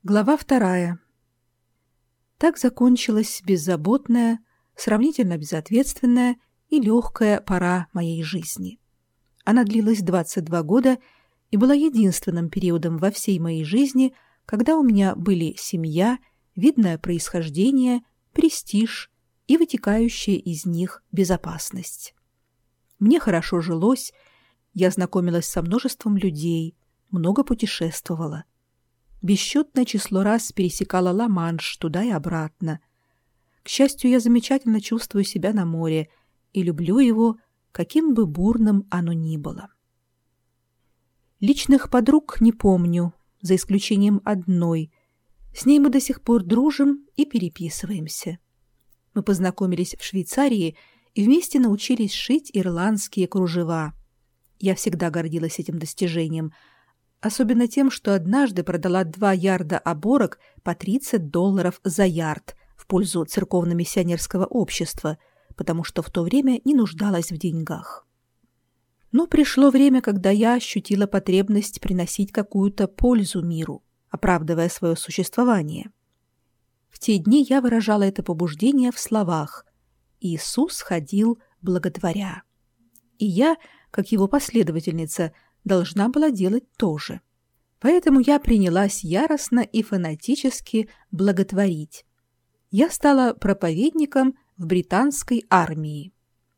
Глава 2. Так закончилась беззаботная, сравнительно безответственная и легкая пора моей жизни. Она длилась 22 года и была единственным периодом во всей моей жизни, когда у меня были семья, видное происхождение, престиж и вытекающая из них безопасность. Мне хорошо жилось, я знакомилась со множеством людей, много путешествовала. Бесчетное число раз пересекала Ла-Манш туда и обратно. К счастью, я замечательно чувствую себя на море и люблю его, каким бы бурным оно ни было. Личных подруг не помню, за исключением одной. С ней мы до сих пор дружим и переписываемся. Мы познакомились в Швейцарии и вместе научились шить ирландские кружева. Я всегда гордилась этим достижением, особенно тем, что однажды продала 2 ярда оборок по $30 за ярд в пользу церковно-миссионерского общества, потому что в то время не нуждалась в деньгах. Но пришло время, когда я ощутила потребность приносить какую-то пользу миру, оправдывая свое существование. В те дни я выражала это побуждение в словах: «Иисус ходил благотворя». И я, как его последовательница, должна была делать то же. Поэтому я принялась яростно и фанатически благотворить. Я стала проповедником в британской армии.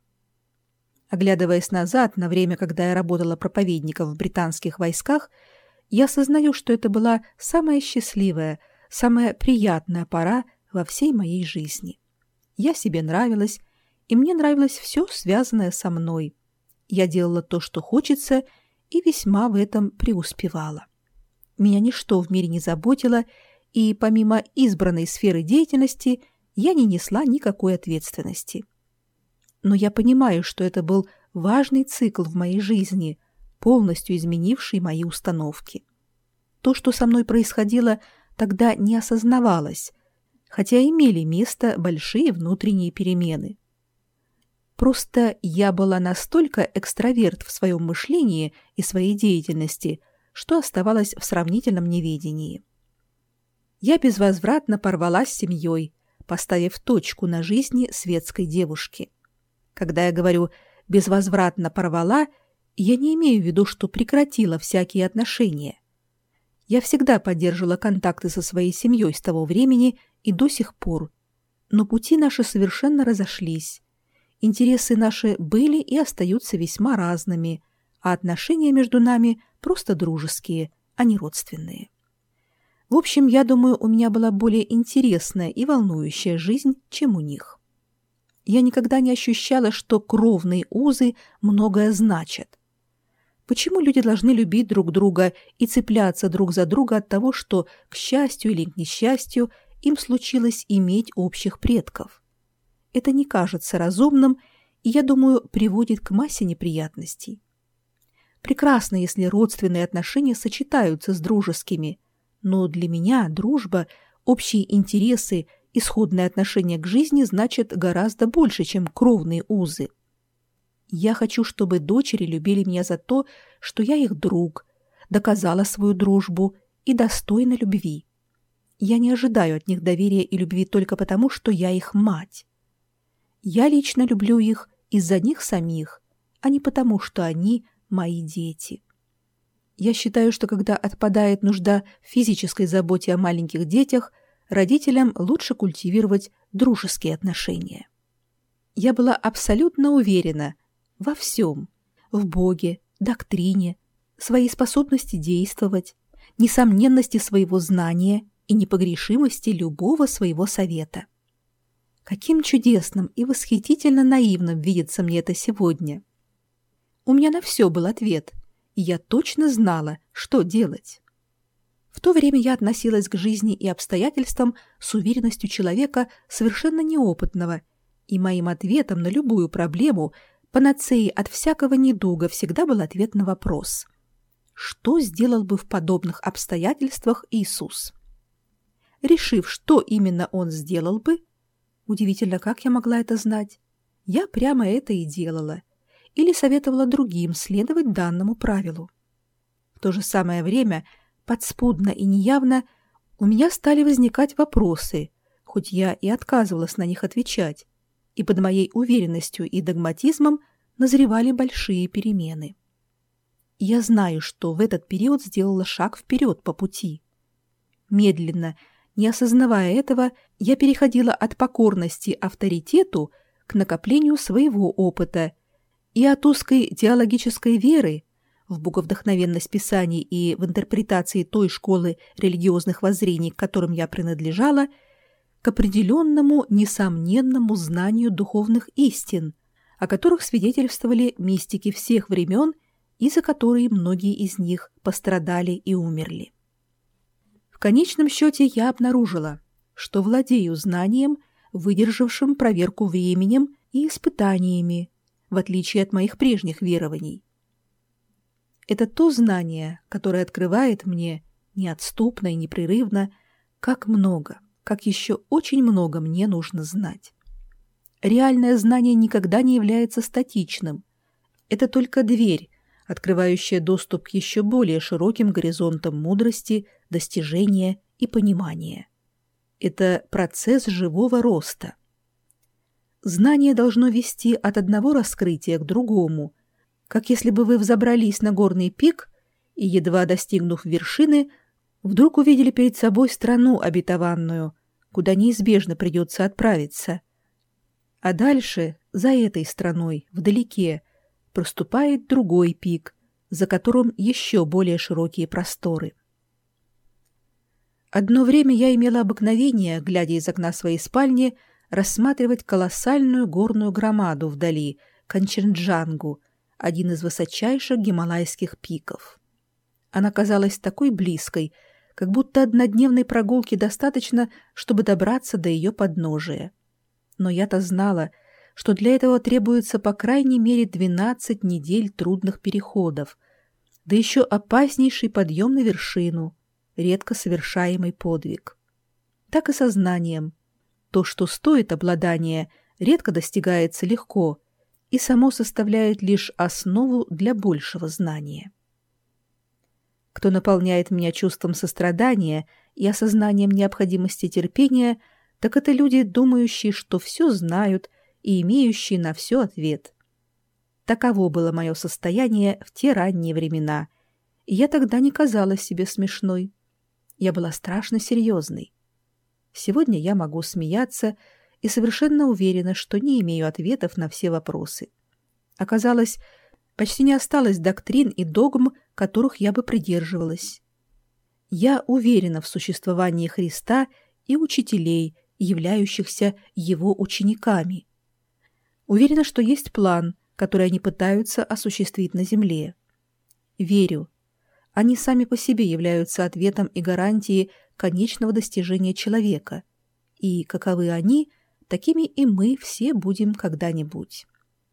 Оглядываясь назад на время, когда я работала проповедником в британских войсках, я осознаю, что это была самая счастливая, самая приятная пора во всей моей жизни. Я себе нравилась, и мне нравилось все, связанное со мной. Я делала то, что хочется, и весьма в этом преуспевала. Меня ничто в мире не заботило, и помимо избранной сферы деятельности я не несла никакой ответственности. Но я понимаю, что это был важный цикл в моей жизни, полностью изменивший мои установки. То, что со мной происходило, тогда не осознавалось, хотя имели место большие внутренние перемены. Просто я была настолько экстраверт в своем мышлении и своей деятельности, что оставалась в сравнительном неведении. Я безвозвратно порвала с семьей, поставив точку на жизни светской девушки. Когда я говорю «безвозвратно порвала», я не имею в виду, что прекратила всякие отношения. Я всегда поддерживала контакты со своей семьей с того времени и до сих пор, но пути наши совершенно разошлись. Интересы наши были и остаются весьма разными, а отношения между нами просто дружеские, а не родственные. В общем, я думаю, у меня была более интересная и волнующая жизнь, чем у них. Я никогда не ощущала, что кровные узы многое значат. Почему люди должны любить друг друга и цепляться друг за друга от того, что, к счастью или к несчастью, им случилось иметь общих предков? Это не кажется разумным и, я думаю, приводит к массе неприятностей. Прекрасно, если родственные отношения сочетаются с дружескими, но для меня дружба, общие интересы, исходное отношение к жизни значит гораздо больше, чем кровные узы. Я хочу, чтобы дочери любили меня за то, что я их друг, доказала свою дружбу и достойна любви. Я не ожидаю от них доверия и любви только потому, что я их мать. Я лично люблю их из-за них самих, а не потому, что они мои дети. Я считаю, что когда отпадает нужда в физической заботе о маленьких детях, родителям лучше культивировать дружеские отношения. Я была абсолютно уверена во всем: в Боге, доктрине, своей способности действовать, несомненности своего знания и непогрешимости любого своего совета. Каким чудесным и восхитительно наивным видится мне это сегодня. У меня на все был ответ, и я точно знала, что делать. В то время я относилась к жизни и обстоятельствам с уверенностью человека совершенно неопытного, и моим ответом на любую проблему, панацеей от всякого недуга, всегда был ответ на вопрос: что сделал бы в подобных обстоятельствах Иисус? Решив, что именно он сделал бы, удивительно, как я могла это знать, я прямо это и делала, или советовала другим следовать данному правилу. В то же самое время, подспудно и неявно, у меня стали возникать вопросы, хоть я и отказывалась на них отвечать, и под моей уверенностью и догматизмом назревали большие перемены. Я знаю, что в этот период сделала шаг вперед по пути. Медленно, не осознавая этого, я переходила от покорности авторитету к накоплению своего опыта и от узкой теологической веры в боговдохновенность Писаний и в интерпретации той школы религиозных воззрений, к которым я принадлежала, к определенному, несомненному знанию духовных истин, о которых свидетельствовали мистики всех времен и за которые многие из них пострадали и умерли. В конечном счете я обнаружила, что владею знанием, выдержавшим проверку временем и испытаниями, в отличие от моих прежних верований. Это то знание, которое открывает мне неотступно и непрерывно, как много, как еще очень много мне нужно знать. Реальное знание никогда не является статичным. Это только дверь, открывающая доступ к еще более широким горизонтам мудрости, достижения и понимания. Это процесс живого роста. Знание должно вести от одного раскрытия к другому, как если бы вы взобрались на горный пик и, едва достигнув вершины, вдруг увидели перед собой страну обетованную, куда неизбежно придется отправиться. А дальше, за этой страной, вдалеке, проступает другой пик, за которым еще более широкие просторы. Одно время я имела обыкновение, глядя из окна своей спальни, рассматривать колоссальную горную громаду вдали, Канченджангу, один из высочайших гималайских пиков. Она казалась такой близкой, как будто однодневной прогулки достаточно, чтобы добраться до ее подножия. Но я-то знала, что для этого требуется по крайней мере 12 недель трудных переходов, да еще опаснейший подъем на вершину, редко совершаемый подвиг. Так и со знанием. То, что стоит обладания, редко достигается легко и само составляет лишь основу для большего знания. Кто наполняет меня чувством сострадания и осознанием необходимости терпения, так это люди, думающие, что все знают и имеющие на все ответ. Таково было мое состояние в те ранние времена, и я тогда не казалась себе смешной. Я была страшно серьезной. Сегодня я могу смеяться и совершенно уверена, что не имею ответов на все вопросы. Оказалось, почти не осталось доктрин и догм, которых я бы придерживалась. Я уверена в существовании Христа и учителей, являющихся его учениками. Уверена, что есть план, который они пытаются осуществить на земле. Верю. Они сами по себе являются ответом и гарантией конечного достижения человека. И каковы они, такими и мы все будем когда-нибудь.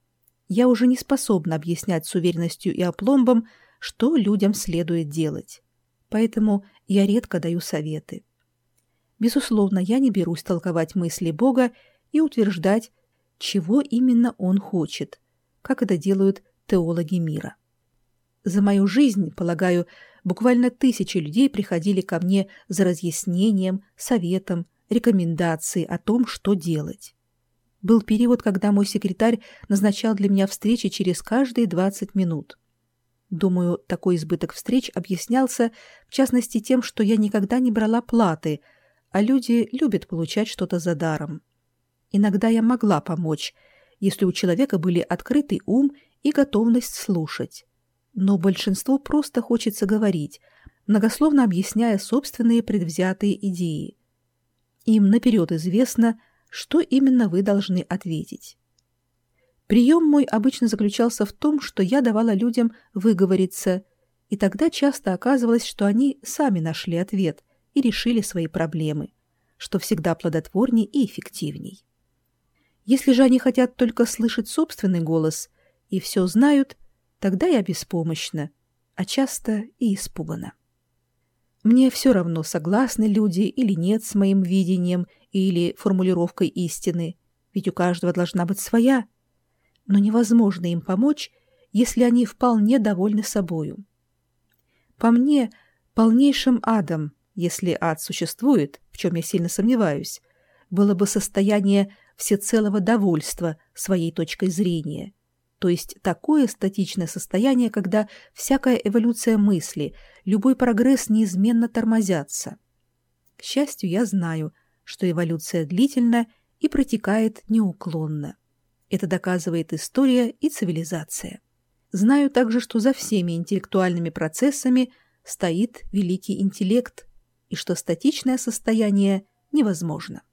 Я уже не способна объяснять с уверенностью и опломбом, что людям следует делать. Поэтому я редко даю советы. Безусловно, я не берусь толковать мысли Бога и утверждать, чего именно Он хочет, как это делают теологи мира. За мою жизнь, полагаю, буквально тысячи людей приходили ко мне за разъяснением, советом, рекомендацией о том, что делать. Был период, когда мой секретарь назначал для меня встречи через каждые 20 минут. Думаю, такой избыток встреч объяснялся, в частности, тем, что я никогда не брала платы, а люди любят получать что-то за даром. Иногда я могла помочь, если у человека были открытый ум и готовность слушать. Но большинству просто хочется говорить, многословно объясняя собственные предвзятые идеи. Им наперед известно, что именно вы должны ответить. Прием мой обычно заключался в том, что я давала людям выговориться, и тогда часто оказывалось, что они сами нашли ответ и решили свои проблемы, что всегда плодотворней и эффективней. Если же они хотят только слышать собственный голос и все знают, тогда я беспомощна, а часто и испугана. Мне все равно, согласны люди или нет с моим видением или формулировкой истины, ведь у каждого должна быть своя. Но невозможно им помочь, если они вполне довольны собою. По мне, полнейшим адом если ад существует, в чем я сильно сомневаюсь, было бы состояние всецелого довольства своей точкой зрения, то есть такое статичное состояние, когда всякая эволюция мысли, любой прогресс неизменно тормозятся. К счастью, я знаю, что эволюция длительна и протекает неуклонно. Это доказывает история и цивилизация. Знаю также, что за всеми интеллектуальными процессами стоит великий интеллект, и что статичное состояние невозможно.